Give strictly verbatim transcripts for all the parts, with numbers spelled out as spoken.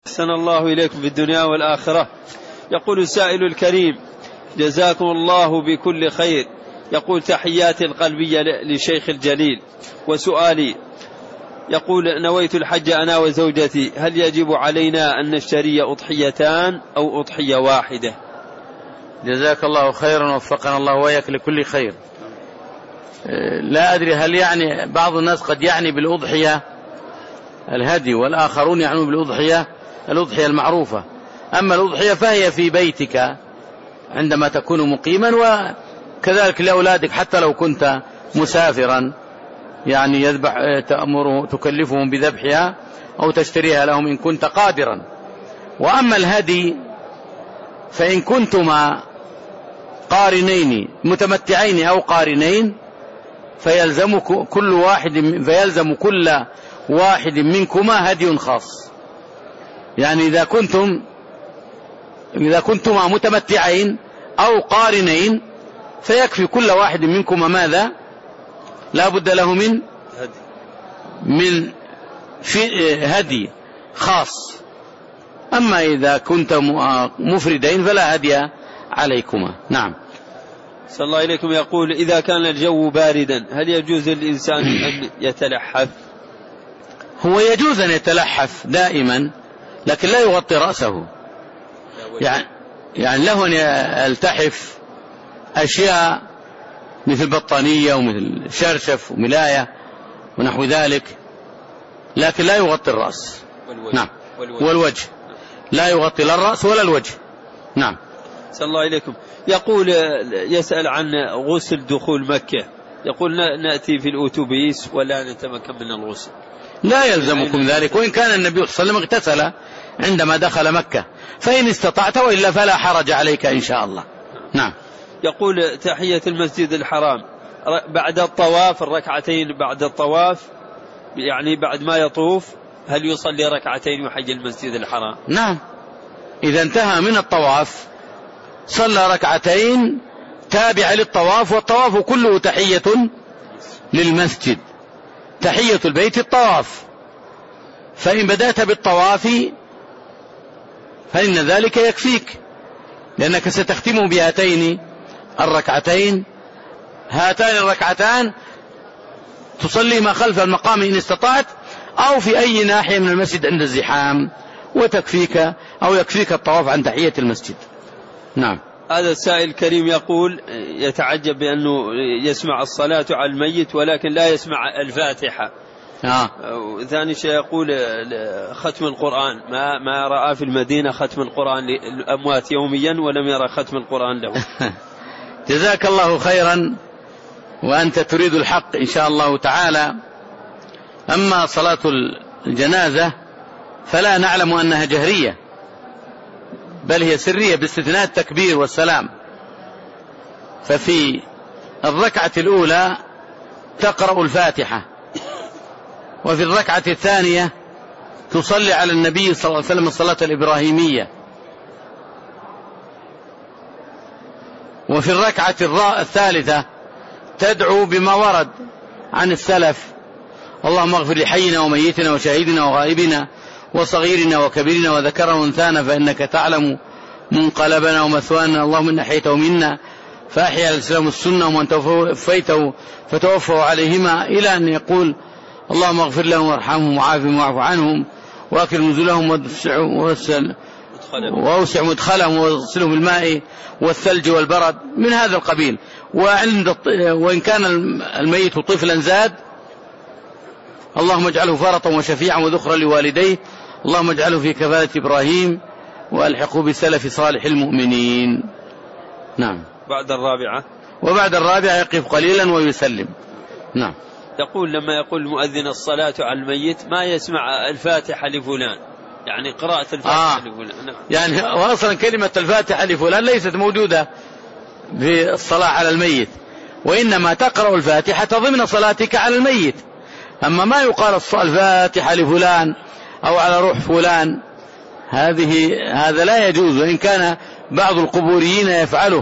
أحسن الله إليكم في الدنيا والآخرة. يقول السائل الكريم: جزاكم الله بكل خير. يقول: تحياتي القلبية لشيخ الجليل، وسؤالي يقول: نويت الحج أنا وزوجتي، هل يجب علينا أن نشتري أضحيتان أو أضحية واحدة؟ جزاك الله خيرا ووفقنا الله وإياك لكل خير. لا أدري هل يعني بعض الناس قد يعني بالأضحية الهدي، والآخرون يعنون بالأضحية الأضحية المعروفة. أما الأضحية فهي في بيتك عندما تكون مقيما، وكذلك لأولادك حتى لو كنت مسافرا، يعني يذبح تأمره تكلفهم بذبحها أو تشتريها لهم إن كنت قادرا. وأما الهدي فإن كنتما قارنين متمتعين أو قارنين فيلزم كل واحد فيلزم كل واحد منكما هدي خاص. يعني إذا كنتم إذا كنتما متمتعين أو قارنين فيكفي كل واحد منكما ماذا؟ لا بد له من من في هدي خاص. أما إذا كنت مفردين فلا هدي عليكما. نعم. صلى الله إليكم. يقول: إذا كان الجو باردا هل يجوز للإنسان أن يتلحف؟ هو يجوز أن يتلحف دائما، لكن لا يغطي رأسه. يعني, يعني له أن يلتحف أشياء مثل بطانية ومثل شرشف وملاية ونحو ذلك، لكن لا يغطي الرأس. والوجه. نعم. والوجه. والوجه لا يغطي لا الرأس ولا الوجه. نعم. صلى الله إليكم. يقول: يسأل عن غسل دخول مكة. يقول: نأتي في الأوتوبيس ولا نتمكن من الغسل. لا يلزمكم ذلك، وإن كان النبي صلى الله عليه وسلم اغتسل عندما دخل مكة، فإن استطعت، وإلا فلا حرج عليك إن شاء الله. نعم. يقول: تحية المسجد الحرام بعد الطواف، الركعتين بعد الطواف، يعني بعد ما يطوف، هل يصلي ركعتين ويحج المسجد الحرام؟ نعم. إذا انتهى من الطواف صلى ركعتين تابع للطواف، والطواف كله تحية للمسجد، تحية البيت الطواف. فإن بدأت بالطواف فإن ذلك يكفيك، لأنك ستختم بهاتين الركعتين. هاتان الركعتان تصلي ما خلف المقام إن استطعت، أو في أي ناحية من المسجد عند الزحام، وتكفيك أو يكفيك الطواف عن تحية المسجد. نعم. هذا السائل الكريم يقول: يتعجب بأنه يسمع الصلاة على الميت ولكن لا يسمع الفاتحة. آه. ثاني شيء يقول: ختم القرآن، ما ما رأى في المدينة ختم القرآن للأموات يوميا ولم يرى ختم القرآن له. جزاك الله خيرا، وأنت تريد الحق إن شاء الله تعالى. أما صلاة الجنازة فلا نعلم أنها جهرية، بل هي سرية باستثناء التكبير والسلام. ففي الركعة الأولى تقرأ الفاتحة، وفي الركعة الثانية تصلي على النبي صلى الله عليه وسلم الصلاة الإبراهيمية، وفي الركعة الثالثة تدعو بما ورد عن السلف: اللهم اغفر لحينا وميتنا وشهيدنا وغائبنا وصغيرنا وكبيرنا وذكرنا وانثانا، فإنك تعلم منقلبنا ومثوانا، اللهم إن أحييته منا فأحيا الإسلام السنة، ومن توفيته فتوفوا عليهما، إلى أن يقول: اللهم اغفر لهم وارحمهم وعافهم واعف عنهم وأكرم نزلهم وأوسع مدخلهم واغسلهم بالماء والثلج والبرد، من هذا القبيل. وعند وإن كان الميت طفلا زاد: اللهم اجعله فرطا وشفيعا وذخرا لوالديه، اللهم اجعله في كفالة إبراهيم وألحقه بسلف صالح المؤمنين. نعم. بعد الرابعة وبعد الرابعة يقف قليلا ويسلم. نعم. يقول: لما يقول المؤذن الصلاة على الميت ما يسمع الفاتحة لفلان، يعني قراءة الفاتحة آه. لفلان. نعم. يعني وأصلا كلمة الفاتحة لفلان ليست موجودة في الصلاة على الميت، وإنما تقرأ الفاتحة ضمن صلاتك على الميت. أما ما يقال الفاتحة لفلان أو على روح فلان، هذه هذا لا يجوز، وإن كان بعض القبوريين يفعله.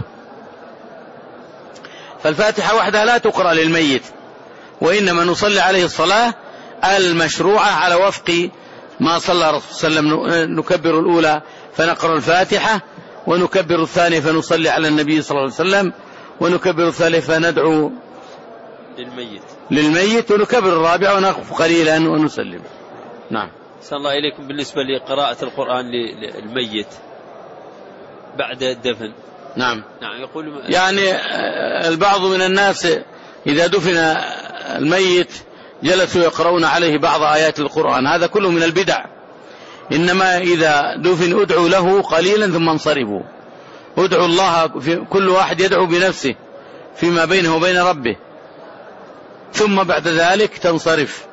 فالفاتحة وحدها لا تقرأ للميت، وإنما نصلي عليه الصلاة المشروعة على وفق ما صلى الرسول صلى الله عليه وسلم نكبر الأولى فنقرأ الفاتحة، ونكبر الثانية فنصلي على النبي صلى الله عليه وسلم، ونكبر الثالث فندعو للميت للميت، ونكبر الرابعة ونقف قليلا ونسلم. نعم. صلى الله إليكم. بالنسبة لقراءة القرآن للميت بعد الدفن. نعم. نعم. يقول يعني البعض من الناس إذا دفن الميت جلسوا يقرؤون عليه بعض آيات القرآن، هذا كله من البدع. إنما إذا دفن ادعوا له قليلا ثم انصرفوا، ادعوا الله، في كل واحد يدعو بنفسه فيما بينه وبين ربه، ثم بعد ذلك تنصرف.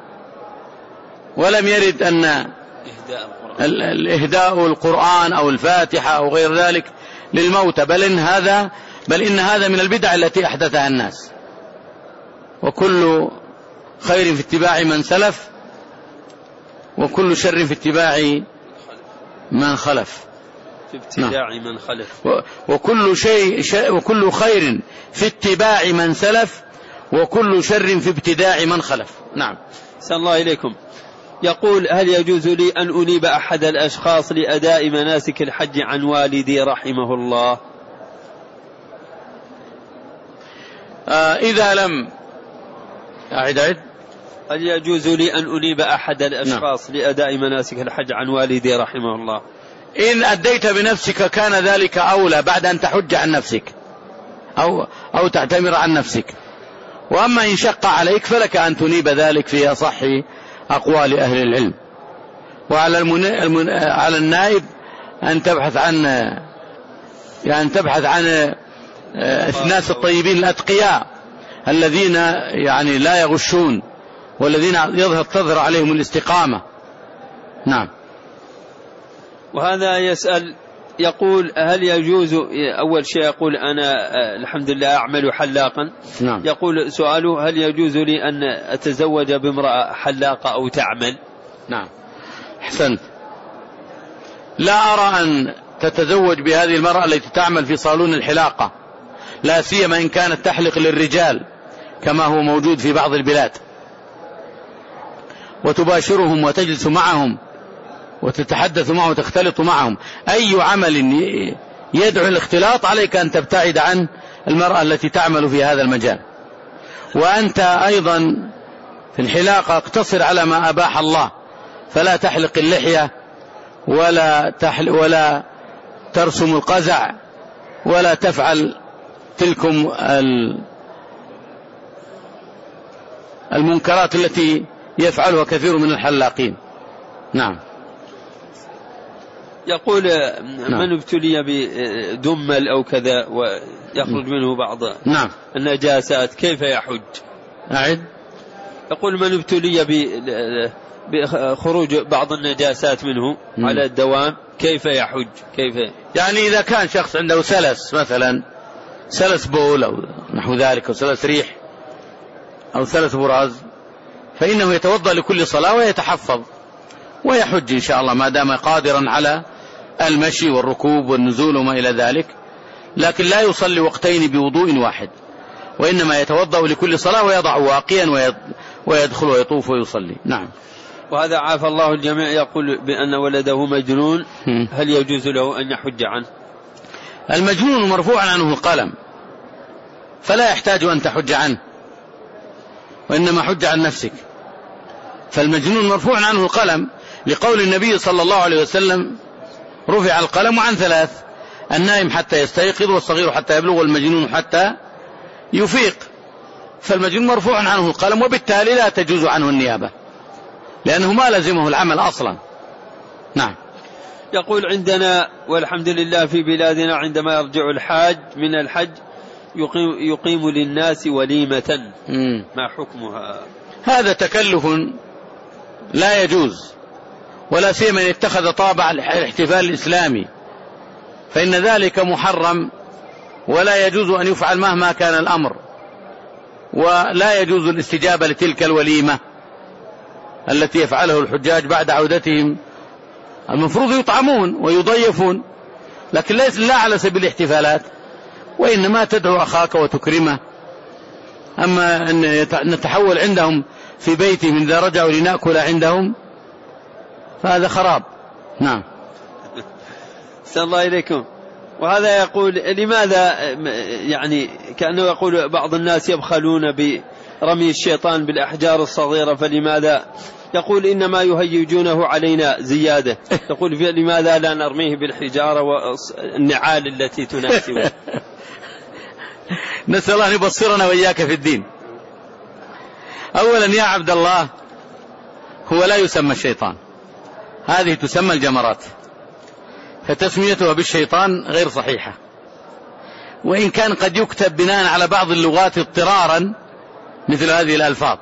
ولم يرد أن الإهداء القرآن أو الفاتحة أو غير ذلك للموتى، بل إن هذا بل إن هذا من البدع التي أحدثها الناس. وكل خير في اتباع من سلف، وكل شر في اتباع من خلف. في ابتداع من خلف. وكل شيء وكل خير في اتباع من سلف، وكل شر في ابتداع من خلف. نعم. صلى الله إليكم. يقول: هل يجوز لي أن أنيب أحد الأشخاص لأداء مناسك الحج عن والدي رحمه الله؟ آه إذا لم أعد أعد هل يجوز لي أن أنيب أحد الأشخاص نعم. لأداء مناسك الحج عن والدي رحمه الله؟ إن أديت بنفسك كان ذلك أولى بعد أن تحج عن نفسك أو, أو تعتمر عن نفسك. وأما إن شق عليك فلك أن تنيب ذلك في أصح أقوال أهل العلم. وعلى المن... المن... على النائب أن تبحث عن يعني تبحث عن الناس الطيبين الأتقياء الذين يعني لا يغشون، والذين يظهر تظهر عليهم الاستقامة. نعم. وهذا يسأل يقول: هل يجوز، أول شيء يقول أنا الحمد لله أعمل حلاقا. نعم. يقول سؤاله: هل يجوز لي أن أتزوج بامرأة حلاقة أو تعمل؟ نعم. أحسنت. لا أرى أن تتزوج بهذه المرأة التي تعمل في صالون الحلاقة، لا سيما إن كانت تحلق للرجال كما هو موجود في بعض البلاد، وتباشرهم وتجلس معهم وتتحدث معهم وتختلط معهم. أي عمل يدعو الاختلاط عليك أن تبتعد عن المرأة التي تعمل في هذا المجال. وأنت أيضا في الحلاقة اقتصر على ما أباح الله، فلا تحلق اللحية ولا, تحل ولا ترسم القزع ولا تفعل تلكم المنكرات التي يفعلها كثير من الحلاقين. نعم. يقول: من ابتلي بدمل أو كذا ويخرج منه بعض نعم. النجاسات كيف يحج؟ أعد. يقول: من ابتلي بخروج بعض النجاسات منه م. على الدوام كيف يحج؟ كيف يعني إذا كان شخص عنده سلس مثلا، سلس بول أو نحو ذلك، أو سلس ريح أو سلس براز، فإنه يتوضأ لكل صلاة ويتحفظ ويحج إن شاء الله ما دام قادرا على المشي والركوب والنزول وما إلى ذلك. لكن لا يصلي وقتين بوضوء واحد، وإنما يتوضأ لكل صلاة ويضع واقيا ويدخل ويطوف ويصلي. نعم. وهذا عافى الله الجميع يقول بأن ولده مجنون، هل يجوز له أن يحج عنه؟ المجنون مرفوع عنه القلم، فلا يحتاج أن تحج عنه، وإنما حج عن نفسك. فالمجنون مرفوع عنه القلم لقول النبي صلى الله عليه وسلم: رفع القلم عن ثلاث: النائم حتى يستيقظ، والصغير حتى يبلغ، والمجنون حتى يفيق. فالمجنون مرفوع عنه القلم، وبالتالي لا تجوز عنه النيابة لأنه ما لزمه العمل أصلا. نعم. يقول: عندنا والحمد لله في بلادنا عندما يرجع الحاج من الحج يقيم, يقيم للناس وليمة، م. ما حكمها؟ هذا تكلف لا يجوز، ولا سيما ان اتخذ طابع الاحتفال الإسلامي، فإن ذلك محرم ولا يجوز أن يفعل مهما كان الأمر. ولا يجوز الاستجابة لتلك الوليمة التي يفعله الحجاج بعد عودتهم. المفروض يطعمون ويضيفون، لكن ليس لا على سبيل الاحتفالات، وإنما تدعو أخاك وتكرمه. أما أن نتحول عندهم في بيتهم إذا رجعوا لنأكل عندهم، فهذا خراب. نعم. أحسن الله إليكم. وهذا يقول لماذا يعني كأنه يقول بعض الناس يبخلون برمي الشيطان بالأحجار الصغيرة، فلماذا يقول إنما يهيجونه علينا زيادة؟ يقول لماذا لا نرميه بالحجارة والنعال التي تناسبه؟ نسأل الله أن يبصرنا وإياك في الدين. أولا يا عبد الله، هو لا يسمى الشيطان، هذه تسمى الجمرات، فتسميتها بالشيطان غير صحيحة، وإن كان قد يكتب بناء على بعض اللغات اضطرارا مثل هذه الألفاظ،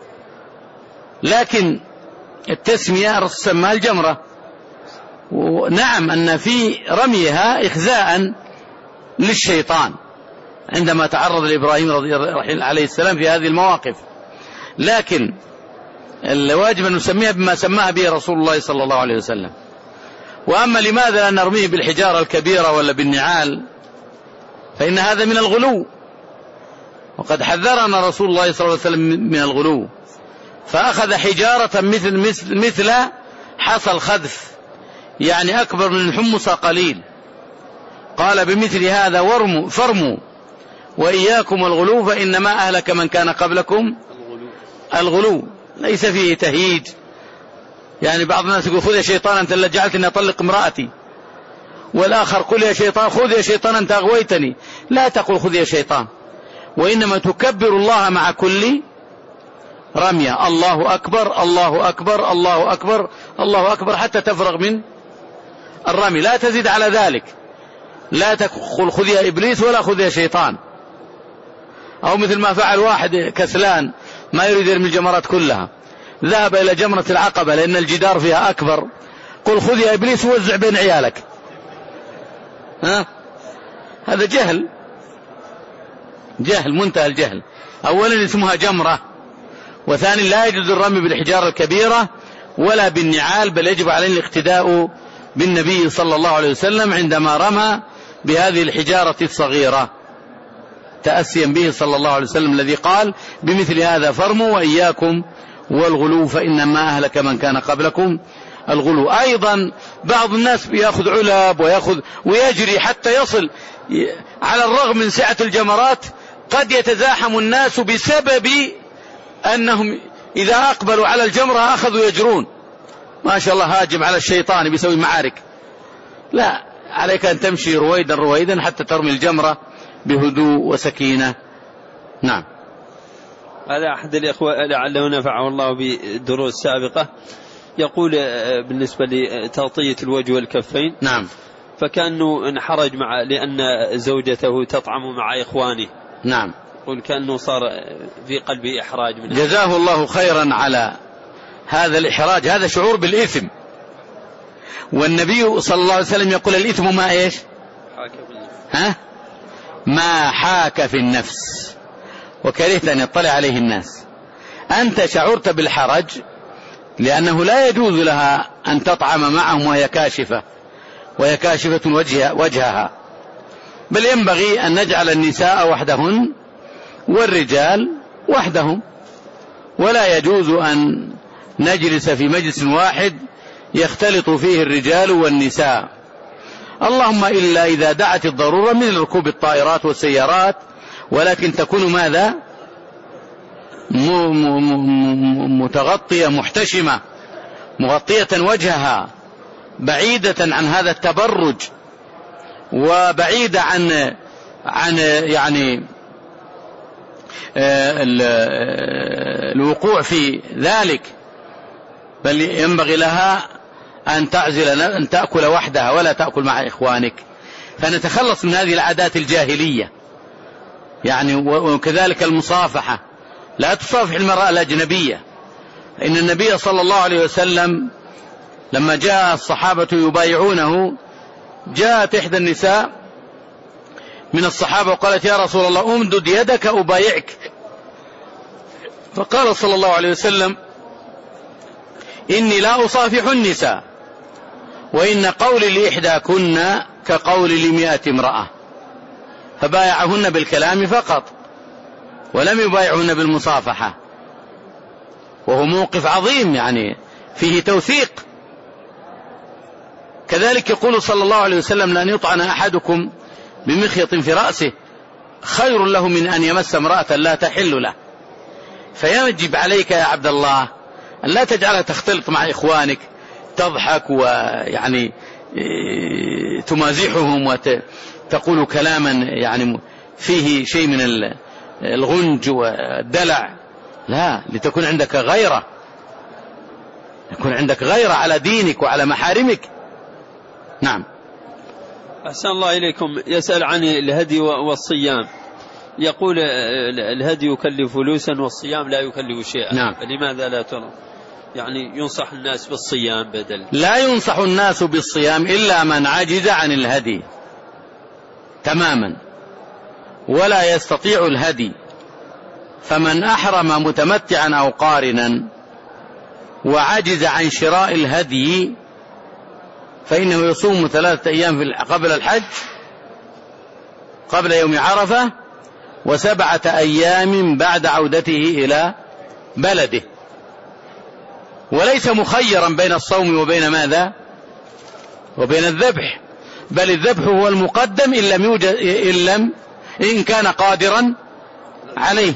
لكن التسمية تسمى الجمرة. ونعم أن في رميها إخزاء للشيطان عندما تعرض لإبراهيم عليه السلام في هذه المواقف، لكن الواجب أن نسميها بما سماها به رسول الله صلى الله عليه وسلم. وأما لماذا لا نرميه بالحجارة الكبيرة ولا بالنعال، فإن هذا من الغلو، وقد حذرنا رسول الله صلى الله عليه وسلم من الغلو، فأخذ حجارة مثل مثل, مثل حصى الخذف، يعني أكبر من الحمص قليل، قال بمثل هذا ورموا فرموا وإياكم الغلو فإنما أهلك من كان قبلكم الغلو. ليس فيه تهيج، يعني بعض الناس يقول خذ يا شيطان أنت اللي جعلتني أطلق امرأتي، والآخر قل يا شيطان خذ يا شيطان أنت أغويتني. لا تقول خذ يا شيطان، وإنما تكبر الله مع كل رمية، الله أكبر الله أكبر الله أكبر الله أكبر حتى تفرغ من الرمي، لا تزيد على ذلك. لا تقول خذ يا إبليس ولا خذ يا شيطان، أو مثل ما فعل واحد كسلان ما يريد يرمي الجمرات كلها، ذهب إلى جمرة العقبة لأن الجدار فيها أكبر، قل خذ يا إبليس ووزع بين عيالك. ها؟ هذا جهل، جهل منتهى الجهل. أولا اسمها جمرة، وثاني لا يجوز الرمي بالحجارة الكبيرة ولا بالنعال، بل يجب علينا الاقتداء بالنبي صلى الله عليه وسلم عندما رمى بهذه الحجارة الصغيرة، تأسيا به صلى الله عليه وسلم الذي قال بمثل هذا فرموا وإياكم والغلو فإنما أهلك من كان قبلكم الغلو. أيضا بعض الناس يأخذ علب ويأخذ ويجري حتى يصل، على الرغم من سعة الجمرات قد يتزاحم الناس بسبب أنهم إذا أقبلوا على الجمرة أخذوا يجرون، ما شاء الله هاجم على الشيطان بيسوي معارك. لا، عليك أن تمشي رويدا رويدا حتى ترمي الجمرة بهدوء وسكينة. نعم. هذا أحد الإخوة لعله نفعه الله بدروس سابقة، يقول بالنسبة لتغطية الوجه والكفين، نعم، فكأنه انحرج مع لأن زوجته تطعم مع إخوانه، نعم، يقول كأنه صار في قلبه إحراج منه. جزاه الله خيرا على هذا الإحراج، هذا شعور بالإثم، والنبي صلى الله عليه وسلم يقول الإثم ما إيش؟ ها؟ ما حاك في النفس وكرهت أن يطلع عليه الناس. أنت شعرت بالحرج لأنه لا يجوز لها أن تطعم معهم وهي كاشفة وهي كاشفة وجه وجهها، بل ينبغي أن نجعل النساء وحدهن والرجال وحدهم، ولا يجوز أن نجلس في مجلس واحد يختلط فيه الرجال والنساء، اللهم إلا إذا دعت الضرورة من ركوب الطائرات والسيارات، ولكن تكون ماذا؟ متغطية محتشمة مغطية وجهها، بعيدة عن هذا التبرج، وبعيدة عن عن يعني الوقوع في ذلك، بل ينبغي لها أن تعزل أن تأكل وحدها ولا تأكل مع إخوانك، فنتخلص من هذه العادات الجاهلية. يعني وكذلك المصافحة، لا تصافح المرأة الأجنبية، إن النبي صلى الله عليه وسلم لما جاء الصحابة يبايعونه، جاءت إحدى النساء من الصحابة وقالت يا رسول الله أمدد يدك أبايعك، فقال صلى الله عليه وسلم إني لا أصافح النساء، وإن قولي لإحداكن كقولي لمئة امرأة، فبايعهن بالكلام فقط ولم يبايعهن بالمصافحة، وهو موقف عظيم يعني فيه توثيق كذلك يقول صلى الله عليه وسلم: لأن يطعن أحدكم بمخيط في رأسه خير له من أن يمس امرأة لا تحل له. فيجب عليك يا عبد الله أن لا تجعلها تختلط مع إخوانك، تضحك ويعني تمازحهم وتقول كلاما يعني فيه شيء من الغنج والدلع، لا، لتكون عندك غيرة، يكون عندك غيرة على دينك وعلى محارمك. نعم. أحسن الله إليكم. يسأل عن الهدي والصيام، يقول الهدي يكلف فلوسا والصيام لا يكلف شيئا. نعم. فلماذا لا ترى يعني ينصح الناس بالصيام بدل؟ لا ينصح الناس بالصيام إلا من عجز عن الهدي تماما ولا يستطيع الهدي. فمن أحرم متمتعا أو قارنا وعجز عن شراء الهدي فإنه يصوم ثلاثة أيام قبل الحج قبل يوم عرفة وسبعة أيام بعد عودته إلى بلده، وليس مخيرا بين الصوم وبين ماذا؟ وبين الذبح، بل الذبح هو المقدم إن لم يوجد إن لم إن كان قادرا عليه،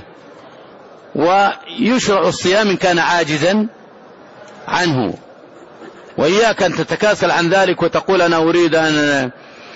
ويشرع الصيام إن كان عاجزا عنه. وإياك أن تتكاسل عن ذلك وتقول أنا أريد أن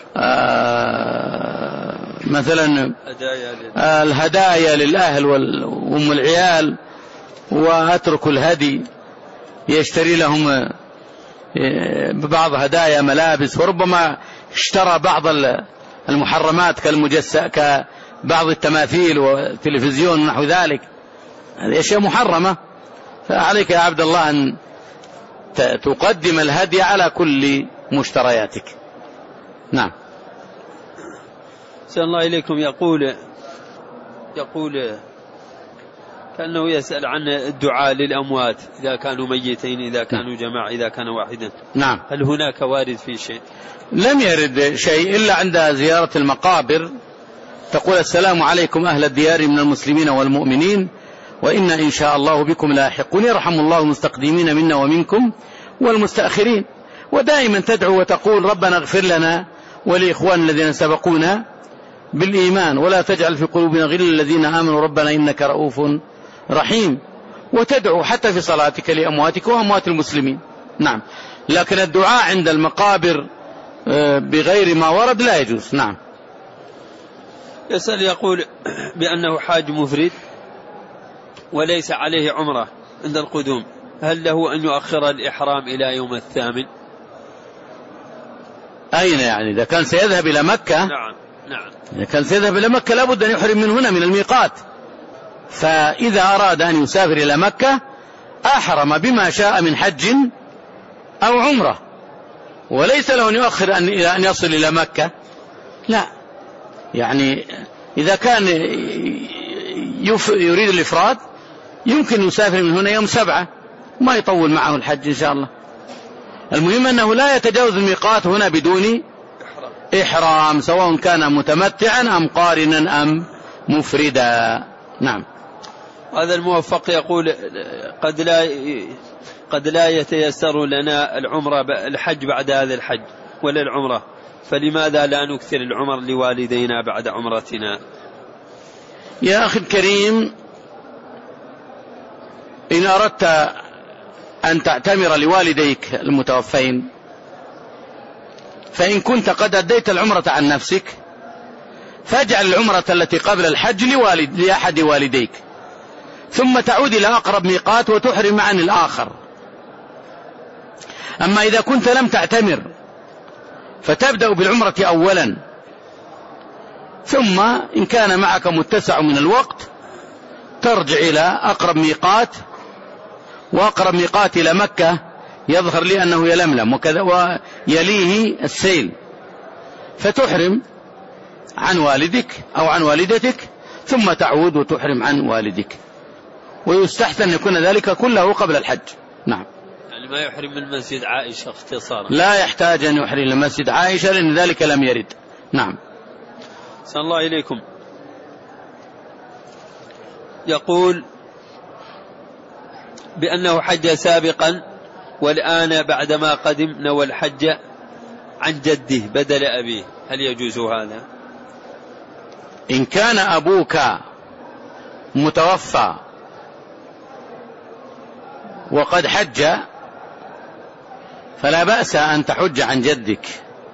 مثلا الهدايا للأهل وأم العيال وأترك الهدي، يشتري لهم ببعض هدايا ملابس، وربما اشترى بعض المحرمات كالمجسة كبعض التماثيل والتلفزيون ونحو ذلك، هذه أشياء محرمة. فعليك يا عبد الله أن تقدم الهدي على كل مشترياتك. نعم. سأل الله إليكم. يقول يقول كأنه يسأل عن الدعاء للأموات إذا كانوا ميتين، إذا كانوا جماعة، إذا كان واحدا. نعم. هل هناك وارد في شيء؟ لم يرد شيء إلا عند زيارة المقابر تقول: السلام عليكم أهل الديار من المسلمين والمؤمنين وإنا إن شاء الله بكم لاحقون، يرحم الله المستقدمين منا ومنكم والمستأخرين. ودائما تدعو وتقول: ربنا اغفر لنا ولإخوان الذين سبقونا بالإيمان ولا تجعل في قلوبنا غل الذين آمنوا ربنا إنك رؤوف رحيم. وتدعو حتى في صلاتك لأمواتك وأموات المسلمين. نعم. لكن الدعاء عند المقابر بغير ما ورد لا يجوز. نعم. يسأل يقول بأنه حاج مفرد وليس عليه عمرة عند القدوم، هل له أن يؤخر الإحرام إلى يوم الثامن؟ أين يعني؟ إذا كان سيذهب إلى مكة. نعم نعم. إذا كان سيذهب إلى مكة لابد أن يحرم من هنا من الميقات، فإذا أراد أن يسافر إلى مكة أحرم بما شاء من حج أو عمرة، وليس له أن يؤخر أن إلى أن يصل إلى مكة. لا، يعني إذا كان يريد الإفراد يمكن يسافر من هنا يوم سبعة ما يطول معه الحج إن شاء الله. المهم أنه لا يتجاوز الميقات هنا بدون إحرام، سواء كان متمتعا أم قارنا أم مفردا. نعم. هذا الموفق يقول: قد لا قد لا يتيسر لنا العمرة الحج بعد هذا الحج ولا العمرة، فلماذا لا نكثر العمر لوالدينا بعد عمرتنا؟ يا أخي الكريم، إن أردت أن تعتمر لوالديك المتوفين فإن كنت قد أديت العمرة عن نفسك فاجعل العمرة التي قبل الحج لوالد لأحد والديك، ثم تعود إلى أقرب ميقات وتحرم عن الآخر. أما إذا كنت لم تعتمر فتبدأ بالعمرة أولا، ثم إن كان معك متسع من الوقت ترجع إلى أقرب ميقات، وأقرب ميقات إلى مكة يظهر لي أنه يلملم وكذا ويليه السيل، فتحرم عن والدك أو عن والدتك ثم تعود وتحرم عن والدك، ويستحسن أن يكون ذلك كله قبل الحج. نعم. يعني ما يحرم من مسجد عائشة اختصارا؟ لا يحتاج أن يحرم من مسجد عائشة لأن ذلك لم يرد. نعم. صلى الله إليكم. يقول بأنه حج سابقا والآن بعدما قدم نوى الحج عن جده بدل أبيه، هل يجوز هذا؟ إن كان أبوك متوفى وقد حج فلا بأس أن تحج عن جدك،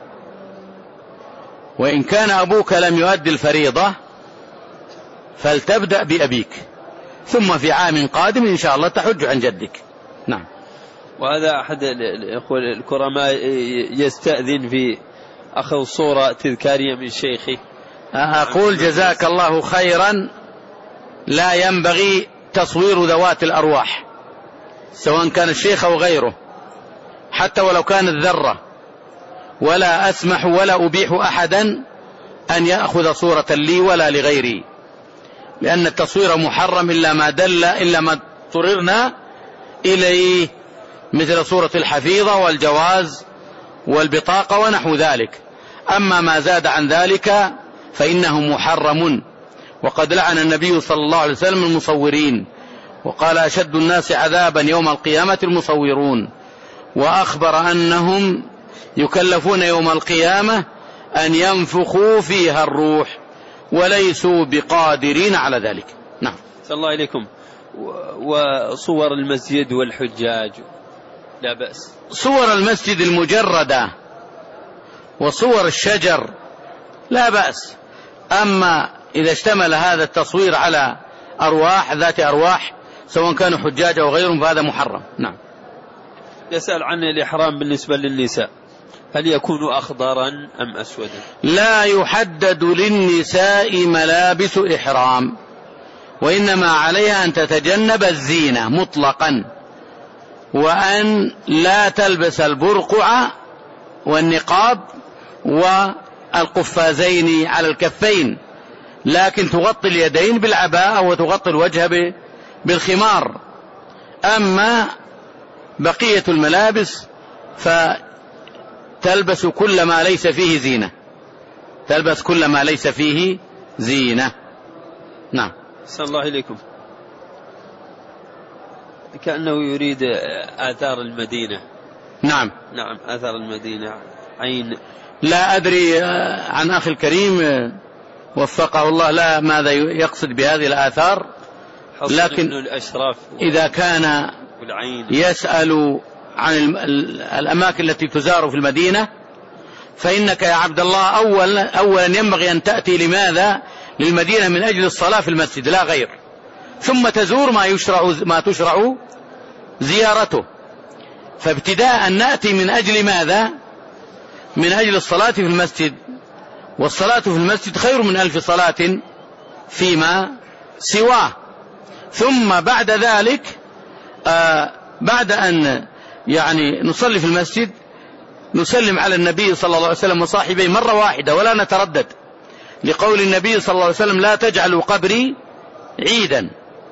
وإن كان أبوك لم يؤدي الفريضة فلتبدأ بأبيك، ثم في عام قادم إن شاء الله تحج عن جدك. نعم. وهذا أحد الأخوة الكرماء يستأذن في أخذ صورة تذكارية من شيخه. أقول جزاك الله خيرا، لا ينبغي تصوير ذوات الأرواح سواء كان الشيخ أو غيره حتى ولو كان الذرة، ولا أسمح ولا أبيح أحدا أن يأخذ صورة لي ولا لغيري، لأن التصوير محرم إلا ما دل إلا ما اضطررنا إليه، مثل صورة الحفيظة والجواز والبطاقة ونحو ذلك. أما ما زاد عن ذلك فإنه محرم، وقد لعن النبي صلى الله عليه وسلم المصورين، وقال أشد الناس عذابا يوم القيامة المصورون، وأخبر أنهم يكلفون يوم القيامة أن ينفخوا فيها الروح وليسوا بقادرين على ذلك. نعم. صلى الله عليكم. وصور المسجد والحجاج لا بأس؟ صور المسجد المجردة وصور الشجر لا بأس، أما إذا اشتمل هذا التصوير على أرواح ذات أرواح سواء كانوا حجاج أو غيرهم فهذا محرم. نعم. يسأل عن الإحرام بالنسبة للنساء، هل يكون أخضرا أم أسودا؟ لا يحدد للنساء ملابس إحرام، وإنما عليها أن تتجنب الزينة مطلقا، وأن لا تلبس البرقع والنقاب والقفازين على الكفين، لكن تغطي اليدين بالعباءة وتغطي الوجه بالخمار. أما بقية الملابس فتلبس كل ما ليس فيه زينة، تلبس كل ما ليس فيه زينة. نعم. صلى الله عليكم. كأنه يريد آثار المدينة. نعم. نعم آثار المدينة عين. لا أدري عن أخي الكريم وفقه الله لا ماذا يقصد بهذه الآثار، لكن إذا كان يسأل عن الأماكن التي تزار في المدينة فإنك يا عبد الله أولا, أولا ينبغي أن تأتي لماذا للمدينة من أجل الصلاة في المسجد لا غير، ثم تزور ما يشرع ما تشرع زيارته. فابتداء نأتي من أجل ماذا؟ من أجل الصلاة في المسجد، والصلاة في المسجد خير من ألف صلاة فيما سواه. ثم بعد ذلك آه بعد أن يعني نصلي في المسجد نسلم على النبي صلى الله عليه وسلم وصاحبيه مرة واحدة ولا نتردد، لقول النبي صلى الله عليه وسلم لا تجعلوا قبري عيدا.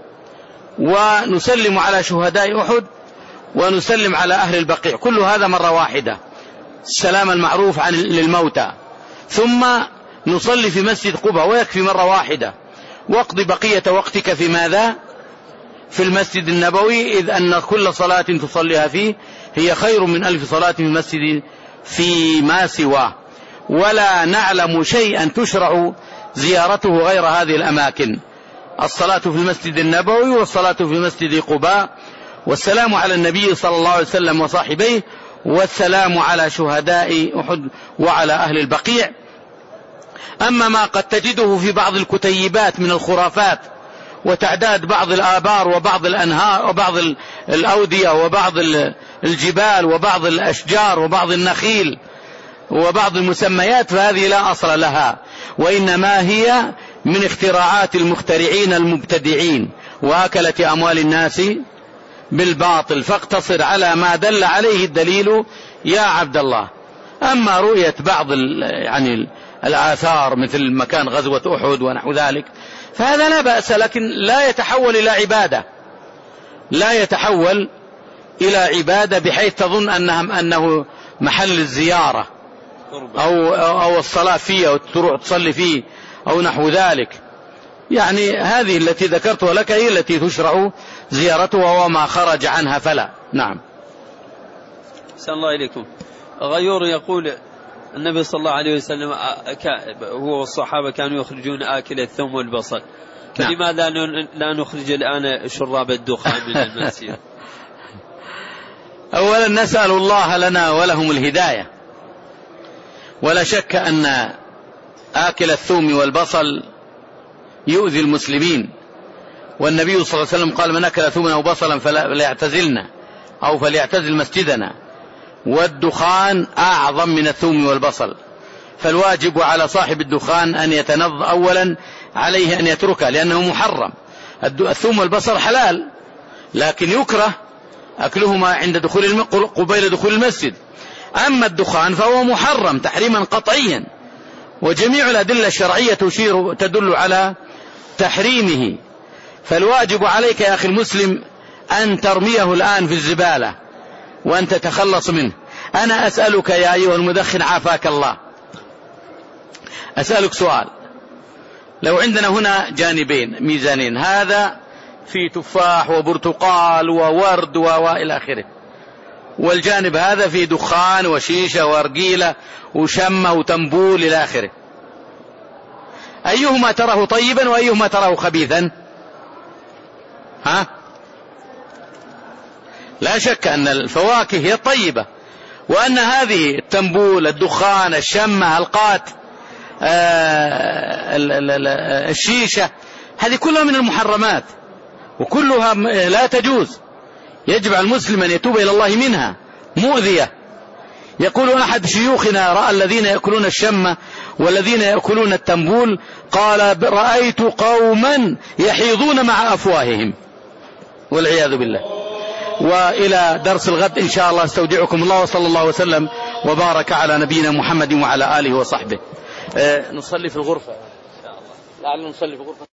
ونسلم على شهداء أحد ونسلم على أهل البقيع، كل هذا مرة واحدة، السلام المعروف عن للموتى. ثم نصلي في مسجد قباء ويكفي مرة واحدة، واقضي بقية وقتك في ماذا؟ في المسجد النبوي، إذ أن كل صلاة تصليها فيه هي خير من ألف صلاة في المسجد فيما سواه. ولا نعلم شيئا تشرع زيارته غير هذه الأماكن، الصلاة في المسجد النبوي والصلاة في مسجد قباء، والسلام على النبي صلى الله عليه وسلم وصاحبيه، والسلام على شهداء أحد وعلى أهل البقيع. أما ما قد تجده في بعض الكتيبات من الخرافات وتعداد بعض الآبار وبعض الأنهار وبعض الأودية وبعض الجبال وبعض الأشجار وبعض النخيل وبعض المسميات، فهذه لا أصل لها، وإنما هي من اختراعات المخترعين المبتدعين وأكلة أموال الناس بالباطل، فاقتصر على ما دل عليه الدليل يا عبد الله. أما رؤية بعض يعني الآثار مثل مكان غزوة أحد ونحو ذلك فهذا لا بأس، لكن لا يتحول إلى عبادة، لا يتحول إلى عبادة بحيث تظن أنها أنه محل الزيارة أو, أو الصلاة فيه أو تروح تصلي فيه أو نحو ذلك. يعني هذه التي ذكرتها لك هي التي تشرع زيارتها وما خرج عنها فلا. نعم. سأل الله إليكم. غيور يقول النبي صلى الله عليه وسلم هو والصحابة كانوا يخرجون آكل الثوم والبصل، فلماذا لا نخرج الآن شراب الدخان من المسجد؟ أولا نسأل الله لنا ولهم الهداية، ولا شك أن آكل الثوم والبصل يؤذي المسلمين، والنبي صلى الله عليه وسلم قال: من أكل ثوما أو بصلا فليعتزلنا أو فليعتزل مسجدنا. والدخان أعظم من الثوم والبصل، فالواجب على صاحب الدخان أن يتنظ أولا عليه أن يتركه لأنه محرم. الثوم والبصل حلال، لكن يكره أكلهما عند دخول قبيل دخول المسجد. أما الدخان فهو محرم تحريما قطعيا، وجميع الأدلة الشرعية تشير تدل على تحريمه. فالواجب عليك يا أخي المسلم أن ترميه الآن في الزبالة وأن تتخلص منه. أنا أسألك يا أيها المدخن عافاك الله، أسألك سؤال: لو عندنا هنا جانبين ميزانين، هذا في تفاح وبرتقال وورد وإلى آخره، والجانب هذا في دخان وشيشة وارجيلة وشمة وتنبول إلى آخره، أيهما تراه طيبا وأيهما تراه خبيثا؟ ها؟ لا شك أن الفواكه هي الطيبة، وأن هذه التنبول الدخان الشمة القات آه الشيشة هذه كلها من المحرمات وكلها لا تجوز. يجب على المسلم أن يتوب إلى الله منها، مؤذية. يقول أحد شيوخنا: رأى الذين يأكلون الشمة والذين يأكلون التنبول، قال: رأيت قوما يحيضون مع أفواههم، والعياذ بالله. وإلى درس الغد إن شاء الله استودعكم الله، وصلى الله وسلم وبارك على نبينا محمد وعلى آله وصحبه. أه نصلي في الغرفة إن شاء الله، لعل نصلي في الغرفة.